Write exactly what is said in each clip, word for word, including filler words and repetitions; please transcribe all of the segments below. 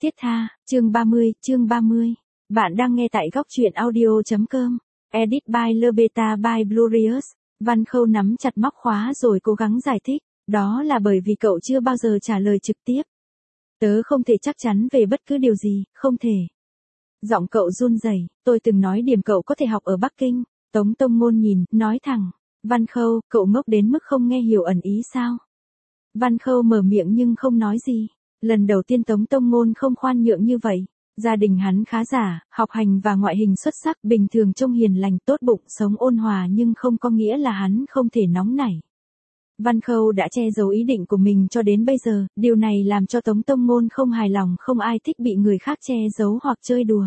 Tiết tha, chương ba mươi, chương ba mươi. Bạn đang nghe tại góc truyện audio.com. Edit by Lebeta by Glorious. Văn Khâu nắm chặt móc khóa rồi cố gắng giải thích. Đó là bởi vì cậu chưa bao giờ trả lời trực tiếp. Tớ không thể chắc chắn về bất cứ điều gì, không thể. Giọng cậu run rẩy. Tôi từng nói điểm cậu có thể học ở Bắc Kinh. Tống Tông Ngôn nhìn, nói thẳng. Văn Khâu, cậu ngốc đến mức không nghe hiểu ẩn ý sao? Văn Khâu mở miệng nhưng không nói gì. Lần đầu tiên Tống Tông Ngôn không khoan nhượng như vậy. Gia đình hắn khá giả, học hành và ngoại hình xuất sắc, bình thường trông hiền lành, tốt bụng, sống ôn hòa, nhưng không có nghĩa là hắn không thể nóng nảy. Văn Khâu đã che giấu ý định của mình cho đến bây giờ, điều này làm cho Tống Tông Ngôn không hài lòng, không ai thích bị người khác che giấu hoặc chơi đùa.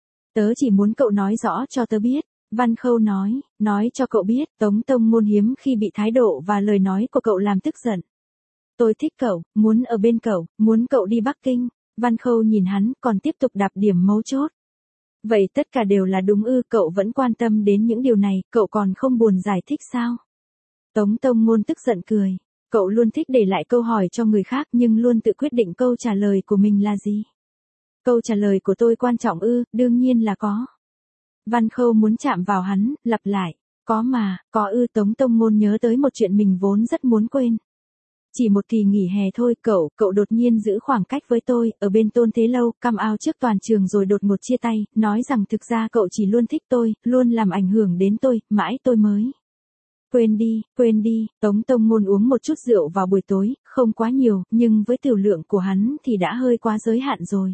Tớ chỉ muốn cậu nói rõ cho tớ biết. Văn Khâu nói, nói cho cậu biết. Tống Tông Ngôn hiếm khi bị thái độ và lời nói của cậu làm tức giận. Tôi thích cậu, muốn ở bên cậu, muốn cậu đi Bắc Kinh. Văn Khâu nhìn hắn, còn tiếp tục đạp điểm mấu chốt. Vậy tất cả đều là đúng ư? Cậu vẫn quan tâm đến những điều này, cậu còn không buồn giải thích sao? Tống Tông Ngôn tức giận cười. Cậu luôn thích để lại câu hỏi cho người khác nhưng luôn tự quyết định câu trả lời của mình là gì. Câu trả lời của tôi quan trọng ư? Đương nhiên là có. Văn Khâu muốn chạm vào hắn, lặp lại. Có mà, có ư? Tống Tông Ngôn nhớ tới một chuyện mình vốn rất muốn quên. Chỉ một kỳ nghỉ hè thôi, cậu, cậu đột nhiên giữ khoảng cách với tôi, ở bên Tôn Thế Lâu, cam ao trước toàn trường rồi đột ngột chia tay, nói rằng thực ra cậu chỉ luôn thích tôi, luôn làm ảnh hưởng đến tôi, mãi tôi mới. Quên đi, quên đi. Tống Tông Ngôn uống một chút rượu vào buổi tối, không quá nhiều, nhưng với tiểu lượng của hắn thì đã hơi quá giới hạn rồi.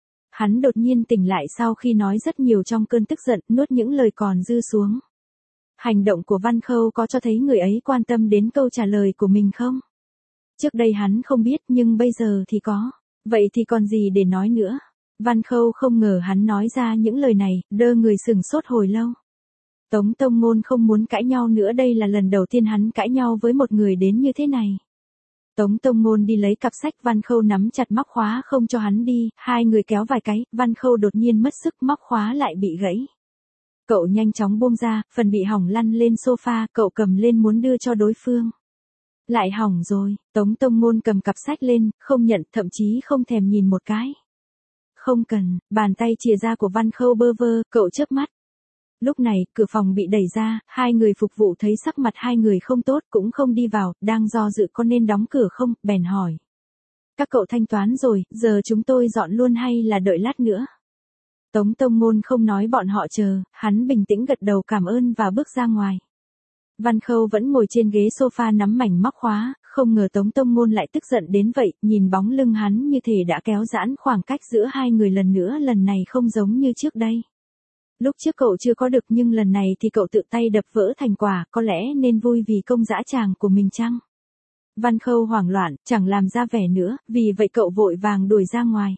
Hắn đột nhiên tỉnh lại sau khi nói rất nhiều trong cơn tức giận, nuốt những lời còn dư xuống. Hành động của Văn Khâu có cho thấy người ấy quan tâm đến câu trả lời của mình không? Trước đây hắn không biết nhưng bây giờ thì có. Vậy thì còn gì để nói nữa? Văn Khâu không ngờ hắn nói ra những lời này, đơ người sừng sốt hồi lâu. Tống Tông Ngôn không muốn cãi nhau nữa, đây là lần đầu tiên hắn cãi nhau với một người đến như thế này. Tống Tông Ngôn đi lấy cặp sách, Văn Khâu nắm chặt móc khóa không cho hắn đi, hai người kéo vài cái, Văn Khâu đột nhiên mất sức, móc khóa lại bị gãy. Cậu nhanh chóng buông ra, phần bị hỏng lăn lên sofa, cậu cầm lên muốn đưa cho đối phương. Lại hỏng rồi. Tống Tông Ngôn cầm cặp sách lên, không nhận, thậm chí không thèm nhìn một cái. Không cần. Bàn tay chìa ra của Văn Khâu bơ vơ, cậu chớp mắt. Lúc này, cửa phòng bị đẩy ra, hai người phục vụ thấy sắc mặt hai người không tốt, cũng không đi vào, đang do dự có nên đóng cửa không, bèn hỏi. Các cậu thanh toán rồi, giờ chúng tôi dọn luôn hay là đợi lát nữa? Tống Tông Ngôn không nói bọn họ chờ, hắn bình tĩnh gật đầu cảm ơn và bước ra ngoài. Văn Khâu vẫn ngồi trên ghế sofa nắm mảnh móc khóa, không ngờ Tống Tông Ngôn lại tức giận đến vậy, nhìn bóng lưng hắn như thể đã kéo giãn khoảng cách giữa hai người lần nữa, lần này không giống như trước đây. Lúc trước cậu chưa có được nhưng lần này thì cậu tự tay đập vỡ thành quả, có lẽ nên vui vì công dã tràng của mình chăng? Văn Khâu hoảng loạn, chẳng làm ra vẻ nữa, vì vậy cậu vội vàng đuổi ra ngoài.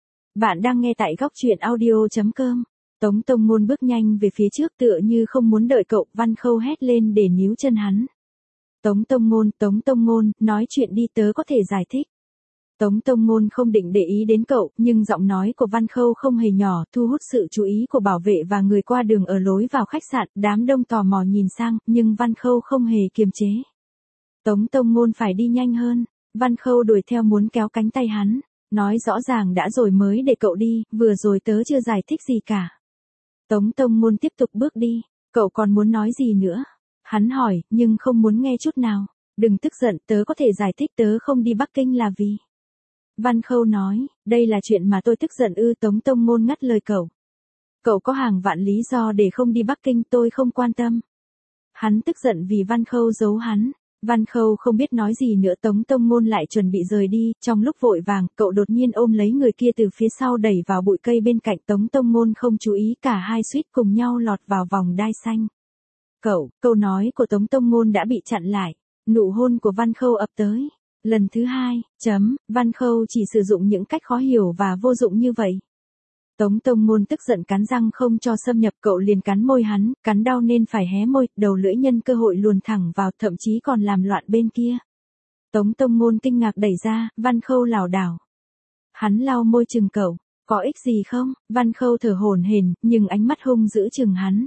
Bạn đang nghe tại góc truyện audio.com. Tống Tông Ngôn bước nhanh về phía trước tựa như không muốn đợi cậu, Văn Khâu hét lên để níu chân hắn. Tống Tông Ngôn, Tống Tông Ngôn, nói chuyện đi, tớ có thể giải thích. Tống Tông Ngôn không định để ý đến cậu, nhưng giọng nói của Văn Khâu không hề nhỏ, thu hút sự chú ý của bảo vệ và người qua đường ở lối vào khách sạn, đám đông tò mò nhìn sang, nhưng Văn Khâu không hề kiềm chế. Tống Tông Ngôn phải đi nhanh hơn, Văn Khâu đuổi theo muốn kéo cánh tay hắn, nói rõ ràng đã rồi mới để cậu đi, vừa rồi tớ chưa giải thích gì cả. Tống Tông Ngôn tiếp tục bước đi, cậu còn muốn nói gì nữa? Hắn hỏi, nhưng không muốn nghe chút nào. Đừng tức giận, tớ có thể giải thích, tớ không đi Bắc Kinh là vì. Văn Khâu nói, đây là chuyện mà tôi tức giận ư? Tống Tông Ngôn ngắt lời cậu. Cậu có hàng vạn lý do để không đi Bắc Kinh, tôi không quan tâm. Hắn tức giận vì Văn Khâu giấu hắn. Văn Khâu không biết nói gì nữa, Tống Tông Ngôn lại chuẩn bị rời đi, trong lúc vội vàng, cậu đột nhiên ôm lấy người kia từ phía sau đẩy vào bụi cây bên cạnh. Tống Tông Ngôn không chú ý, cả hai suýt cùng nhau lọt vào vòng đai xanh. Cậu, câu nói của Tống Tông Ngôn đã bị chặn lại, nụ hôn của Văn Khâu ập tới. Lần thứ hai, chấm, Văn Khâu chỉ sử dụng những cách khó hiểu và vô dụng như vậy. Tống Tông Ngôn tức giận cắn răng không cho xâm nhập, cậu liền cắn môi hắn, cắn đau nên phải hé môi, đầu lưỡi nhân cơ hội luồn thẳng vào, thậm chí còn làm loạn bên kia. Tống Tông Ngôn kinh ngạc đẩy ra, Văn Khâu lảo đảo. Hắn lau môi chừng cậu, có ích gì không? Văn Khâu thở hổn hển, nhưng ánh mắt hung dữ chừng hắn.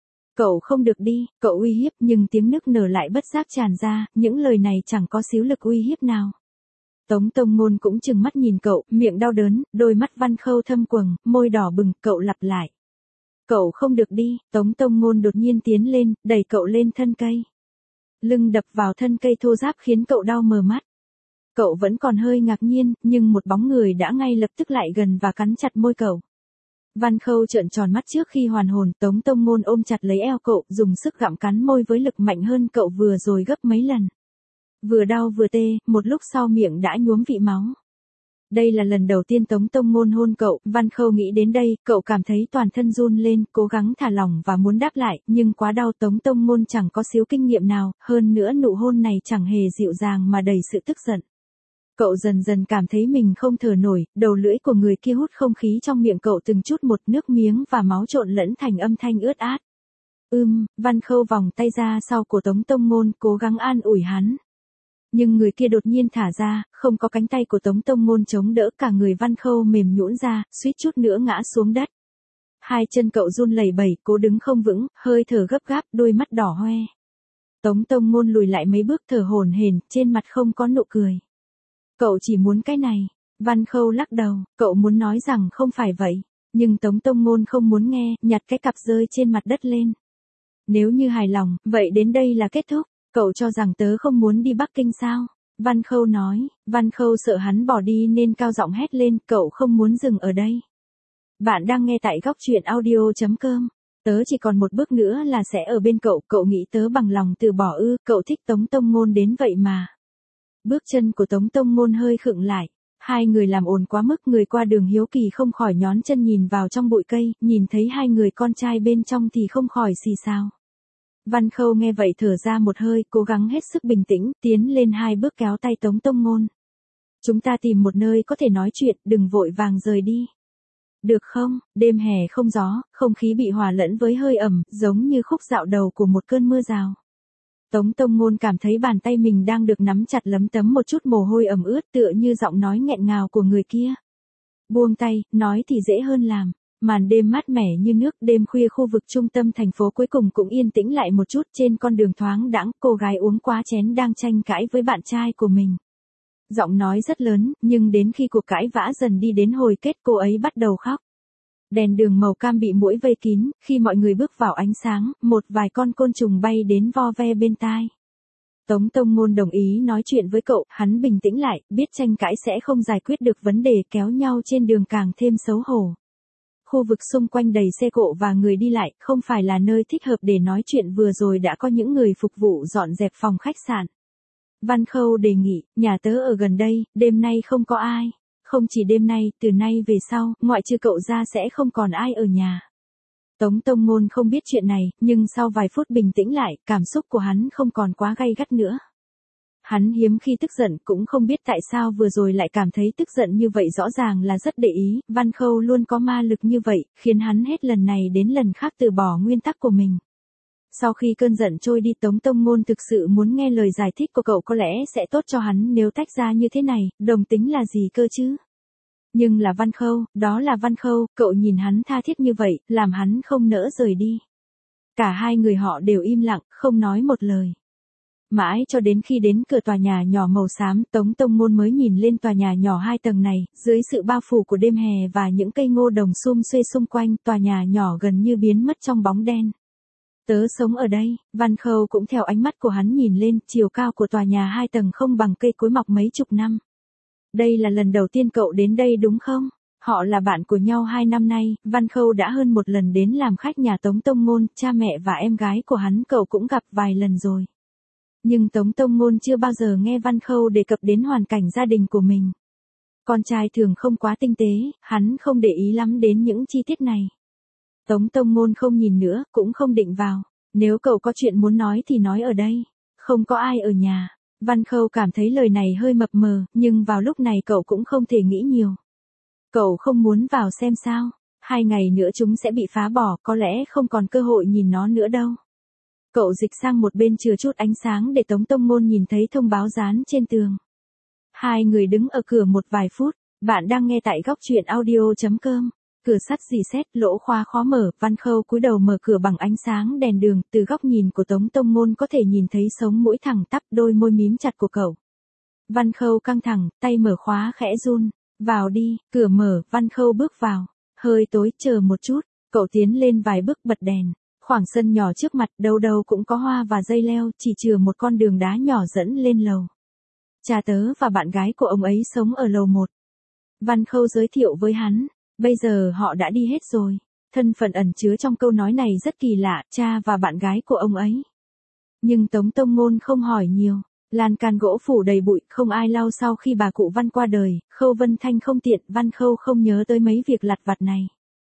Cậu không được đi, cậu uy hiếp, nhưng tiếng nức nở lại bất giác tràn ra, những lời này chẳng có xíu lực uy hiếp nào. Tống Tông Ngôn cũng trừng mắt nhìn cậu, miệng đau đớn, đôi mắt Văn Khâu thâm quầng, môi đỏ bừng, cậu lặp lại. Cậu không được đi, Tống Tông Ngôn đột nhiên tiến lên, đẩy cậu lên thân cây. Lưng đập vào thân cây thô ráp khiến cậu đau mờ mắt. Cậu vẫn còn hơi ngạc nhiên, nhưng một bóng người đã ngay lập tức lại gần và cắn chặt môi cậu. Văn Khâu trợn tròn mắt trước khi hoàn hồn, Tống Tông Ngôn ôm chặt lấy eo cậu, dùng sức gặm cắn môi với lực mạnh hơn cậu vừa rồi gấp mấy lần. Vừa đau vừa tê, một lúc sau miệng đã nhuốm vị máu. Đây là lần đầu tiên Tống Tông Ngôn hôn cậu, Văn Khâu nghĩ đến đây, cậu cảm thấy toàn thân run lên, cố gắng thả lỏng và muốn đáp lại, nhưng quá đau. Tống Tông Ngôn chẳng có xíu kinh nghiệm nào, hơn nữa nụ hôn này chẳng hề dịu dàng mà đầy sự tức giận. Cậu dần dần cảm thấy mình không thở nổi, đầu lưỡi của người kia hút không khí trong miệng cậu từng chút một, nước miếng và máu trộn lẫn thành âm thanh ướt át. Ưm, Văn Khâu vòng tay ra sau cổ Tống Tông Ngôn, cố gắng an ủi hắn. Nhưng người kia đột nhiên thả ra, không có cánh tay của Tống Tông Ngôn chống đỡ, cả người Văn Khâu mềm nhũn ra, suýt chút nữa ngã xuống đất. Hai chân cậu run lẩy bẩy, cố đứng không vững, hơi thở gấp gáp, đôi mắt đỏ hoe. Tống Tông Ngôn lùi lại mấy bước thở hổn hển, trên mặt không có nụ cười. Cậu chỉ muốn cái này. Văn Khâu lắc đầu, cậu muốn nói rằng không phải vậy. Nhưng Tống Tông Ngôn không muốn nghe, nhặt cái cặp rơi trên mặt đất lên. Nếu như hài lòng, vậy đến đây là kết thúc. Cậu cho rằng tớ không muốn đi Bắc Kinh sao? Văn Khâu nói. Văn Khâu sợ hắn bỏ đi nên cao giọng hét lên, cậu không muốn dừng ở đây. Bạn đang nghe tại góc truyện audio chấm com. Tớ chỉ còn một bước nữa là sẽ ở bên cậu, cậu nghĩ tớ bằng lòng từ bỏ ư? Cậu thích Tống Tông Ngôn đến vậy mà. Bước chân của Tống Tông Ngôn hơi khựng lại. Hai người làm ồn quá mức, người qua đường hiếu kỳ không khỏi nhón chân nhìn vào trong bụi cây, nhìn thấy hai người con trai bên trong thì không khỏi xì xào. Văn Khâu nghe vậy thở ra một hơi, cố gắng hết sức bình tĩnh, tiến lên hai bước kéo tay Tống Tông Ngôn. Chúng ta tìm một nơi có thể nói chuyện, đừng vội vàng rời đi. Được không? Đêm hè không gió, không khí bị hòa lẫn với hơi ẩm, giống như khúc dạo đầu của một cơn mưa rào. Tống Tông Ngôn cảm thấy bàn tay mình đang được nắm chặt, lấm tấm một chút mồ hôi ẩm ướt, tựa như giọng nói nghẹn ngào của người kia. Buông tay, nói thì dễ hơn làm. Màn đêm mát mẻ như nước, đêm khuya khu vực trung tâm thành phố cuối cùng cũng yên tĩnh lại một chút. Trên con đường thoáng đãng, cô gái uống quá chén đang tranh cãi với bạn trai của mình. Giọng nói rất lớn, nhưng đến khi cuộc cãi vã dần đi đến hồi kết, cô ấy bắt đầu khóc. Đèn đường màu cam bị muỗi vây kín, khi mọi người bước vào ánh sáng, một vài con côn trùng bay đến vo ve bên tai. Tống Tông Ngôn đồng ý nói chuyện với cậu, hắn bình tĩnh lại, biết tranh cãi sẽ không giải quyết được vấn đề, kéo nhau trên đường càng thêm xấu hổ. Khu vực xung quanh đầy xe cộ và người đi lại, không phải là nơi thích hợp để nói chuyện, vừa rồi đã có những người phục vụ dọn dẹp phòng khách sạn. Văn Khâu đề nghị, nhà tớ ở gần đây, đêm nay không có ai. Không chỉ đêm nay, từ nay về sau, ngoại trừ cậu ra sẽ không còn ai ở nhà. Tống Tông Ngôn không biết chuyện này, nhưng sau vài phút bình tĩnh lại, cảm xúc của hắn không còn quá gay gắt nữa. Hắn hiếm khi tức giận, cũng không biết tại sao vừa rồi lại cảm thấy tức giận như vậy, rõ ràng là rất để ý. Văn Khâu luôn có ma lực như vậy, khiến hắn hết lần này đến lần khác từ bỏ nguyên tắc của mình. Sau khi cơn giận trôi đi, Tống Tông Ngôn thực sự muốn nghe lời giải thích của cậu, có lẽ sẽ tốt cho hắn nếu tách ra như thế này, đồng tính là gì cơ chứ? Nhưng là Văn Khâu, đó là Văn Khâu, cậu nhìn hắn tha thiết như vậy, làm hắn không nỡ rời đi. Cả hai người họ đều im lặng, không nói một lời. Mãi cho đến khi đến cửa tòa nhà nhỏ màu xám, Tống Tông Ngôn mới nhìn lên tòa nhà nhỏ hai tầng này, dưới sự bao phủ của đêm hè và những cây ngô đồng sum xuê xung quanh, tòa nhà nhỏ gần như biến mất trong bóng đen. Tớ sống ở đây. Văn Khâu cũng theo ánh mắt của hắn nhìn lên, chiều cao của tòa nhà hai tầng không bằng cây cối mọc mấy chục năm. Đây là lần đầu tiên cậu đến đây đúng không? Họ là bạn của nhau hai năm nay, Văn Khâu đã hơn một lần đến làm khách nhà Tống Tông Ngôn, cha mẹ và em gái của hắn cậu cũng gặp vài lần rồi. Nhưng Tống Tông Ngôn chưa bao giờ nghe Văn Khâu đề cập đến hoàn cảnh gia đình của mình. Con trai thường không quá tinh tế, hắn không để ý lắm đến những chi tiết này. Tống Tông Ngôn không nhìn nữa, cũng không định vào. Nếu cậu có chuyện muốn nói thì nói ở đây. Không có ai ở nhà. Văn Khâu cảm thấy lời này hơi mập mờ, nhưng vào lúc này cậu cũng không thể nghĩ nhiều. Cậu không muốn vào xem sao? Hai ngày nữa chúng sẽ bị phá bỏ, có lẽ không còn cơ hội nhìn nó nữa đâu. Cậu dịch sang một bên chừa chút ánh sáng để Tống Tông Ngôn nhìn thấy thông báo dán trên tường. Hai người đứng ở cửa một vài phút. Bạn đang nghe tại góc truyện audio chấm com. Cửa sắt rì sét, lỗ khóa khó mở, Văn Khâu cúi đầu mở cửa bằng ánh sáng đèn đường, từ góc nhìn của Tống Tông Ngôn có thể nhìn thấy sống mũi thẳng tắp, đôi môi mím chặt của cậu. Văn Khâu căng thẳng, tay mở khóa khẽ run. Vào đi, cửa mở, Văn Khâu bước vào. Hơi tối, chờ một chút, cậu tiến lên vài bước bật đèn. Khoảng sân nhỏ trước mặt, đâu đâu cũng có hoa và dây leo, chỉ chừa một con đường đá nhỏ dẫn lên lầu. Cha tớ và bạn gái của ông ấy sống ở lầu một. Văn Khâu giới thiệu với hắn, bây giờ họ đã đi hết rồi. Thân phận ẩn chứa trong câu nói này rất kỳ lạ, cha và bạn gái của ông ấy. Nhưng Tống Tông Ngôn không hỏi nhiều. Lan can gỗ phủ đầy bụi, không ai lau sau khi bà cụ Văn qua đời, Khâu Vân Thanh không tiện, Văn Khâu không nhớ tới mấy việc lặt vặt này.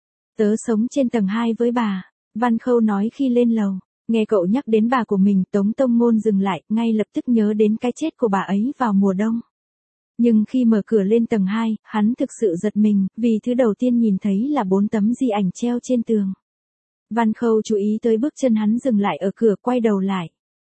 Tớ sống trên tầng hai với bà, Văn Khâu nói khi lên lầu. Nghe cậu nhắc đến bà của mình, Tống Tông Ngôn dừng lại, ngay lập tức nhớ đến cái chết của bà ấy vào mùa đông. Nhưng khi mở cửa lên tầng hai, hắn thực sự giật mình, vì thứ đầu tiên nhìn thấy là bốn tấm di ảnh treo trên tường. Văn Khâu chú ý tới bước chân hắn dừng lại ở cửa, quay đầu lại.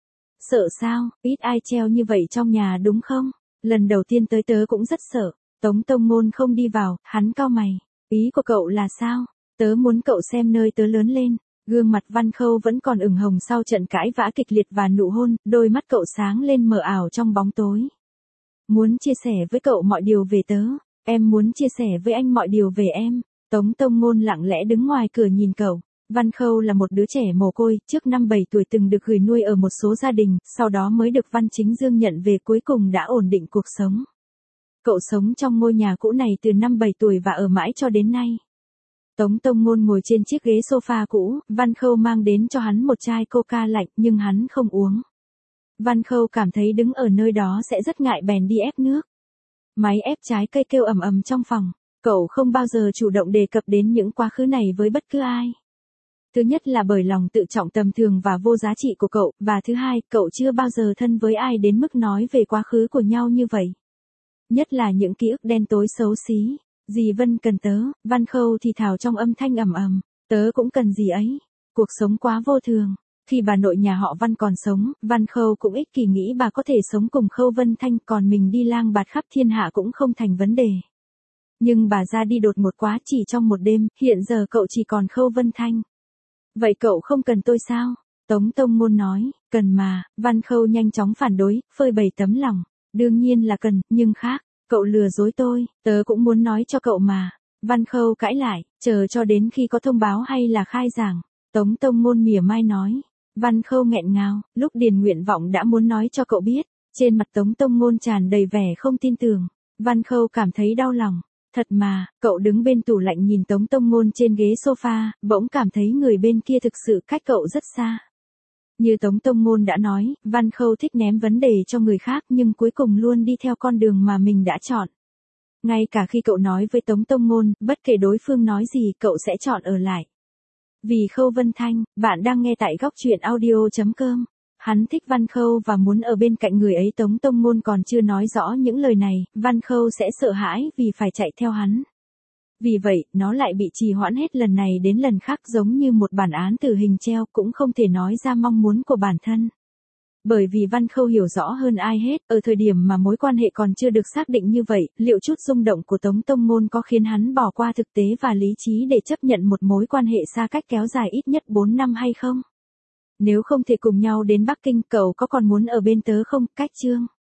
Sợ sao, ít ai treo như vậy trong nhà đúng không? Lần đầu tiên tới tớ cũng rất sợ. Tống Tông Ngôn không đi vào, hắn cau mày. Ý của cậu là sao? Tớ muốn cậu xem nơi tớ lớn lên. Gương mặt Văn Khâu vẫn còn ửng hồng sau trận cãi vã kịch liệt và nụ hôn, đôi mắt cậu sáng lên mờ ảo trong bóng tối. Muốn chia sẻ với cậu mọi điều về tớ, em muốn chia sẻ với anh mọi điều về em. Tống Tông Ngôn lặng lẽ đứng ngoài cửa nhìn cậu. Văn Khâu là một đứa trẻ mồ côi, trước năm bảy tuổi từng được gửi nuôi ở một số gia đình, sau đó mới được Văn Chính Dương nhận về, cuối cùng đã ổn định cuộc sống. Cậu sống trong ngôi nhà cũ này từ năm bảy tuổi và ở mãi cho đến nay. Tống Tông Ngôn ngồi trên chiếc ghế sofa cũ, Văn Khâu mang đến cho hắn một chai coca lạnh nhưng hắn không uống. Văn Khâu cảm thấy đứng ở nơi đó sẽ rất ngại, bèn đi ép nước. Máy ép trái cây kêu ầm ầm trong phòng. Cậu không bao giờ chủ động đề cập đến những quá khứ này với bất cứ ai. Thứ nhất là bởi lòng tự trọng tầm thường và vô giá trị của cậu, và thứ hai, cậu chưa bao giờ thân với ai đến mức nói về quá khứ của nhau như vậy. Nhất là những ký ức đen tối xấu xí. Dì Vân cần tớ, Văn Khâu thì thào trong âm thanh ầm ầm, tớ cũng cần gì ấy. Cuộc sống quá vô thường. Khi bà nội nhà họ Văn còn sống, Văn Khâu cũng ích kỷ nghĩ bà có thể sống cùng Khâu Vân Thanh, còn mình đi lang bạt khắp thiên hạ cũng không thành vấn đề. Nhưng bà ra đi đột ngột quá, chỉ trong một đêm, hiện giờ cậu chỉ còn Khâu Vân Thanh. Vậy cậu không cần tôi sao? Tống Tông Ngôn nói, cần mà. Văn Khâu nhanh chóng phản đối, phơi bày tấm lòng. Đương nhiên là cần, nhưng khác, cậu lừa dối tôi, tớ cũng muốn nói cho cậu mà. Văn Khâu cãi lại, chờ cho đến khi có thông báo hay là khai giảng. Tống Tông Ngôn mỉa mai nói. Văn Khâu nghẹn ngào, lúc điền nguyện vọng đã muốn nói cho cậu biết. Trên mặt Tống Tông Ngôn tràn đầy vẻ không tin tưởng. Văn Khâu cảm thấy đau lòng. Thật mà, cậu đứng bên tủ lạnh nhìn Tống Tông Ngôn trên ghế sofa, bỗng cảm thấy người bên kia thực sự cách cậu rất xa. Như Tống Tông Ngôn đã nói, Văn Khâu thích ném vấn đề cho người khác nhưng cuối cùng luôn đi theo con đường mà mình đã chọn. Ngay cả khi cậu nói với Tống Tông Ngôn, bất kể đối phương nói gì cậu sẽ chọn ở lại. Vì Khâu Vân Thanh, bạn đang nghe tại góc truyện audio chấm com. Hắn thích Văn Khâu và muốn ở bên cạnh người ấy. Tống Tông Ngôn còn chưa nói rõ những lời này, Văn Khâu sẽ sợ hãi vì phải chạy theo hắn. Vì vậy, nó lại bị trì hoãn hết lần này đến lần khác, giống như một bản án tử hình treo, cũng không thể nói ra mong muốn của bản thân. Bởi vì Văn Khâu hiểu rõ hơn ai hết, ở thời điểm mà mối quan hệ còn chưa được xác định như vậy, liệu chút rung động của Tống Tông Ngôn có khiến hắn bỏ qua thực tế và lý trí để chấp nhận một mối quan hệ xa cách kéo dài ít nhất bốn năm hay không? Nếu không thể cùng nhau đến Bắc Kinh, cậu có còn muốn ở bên tớ không? Cách chương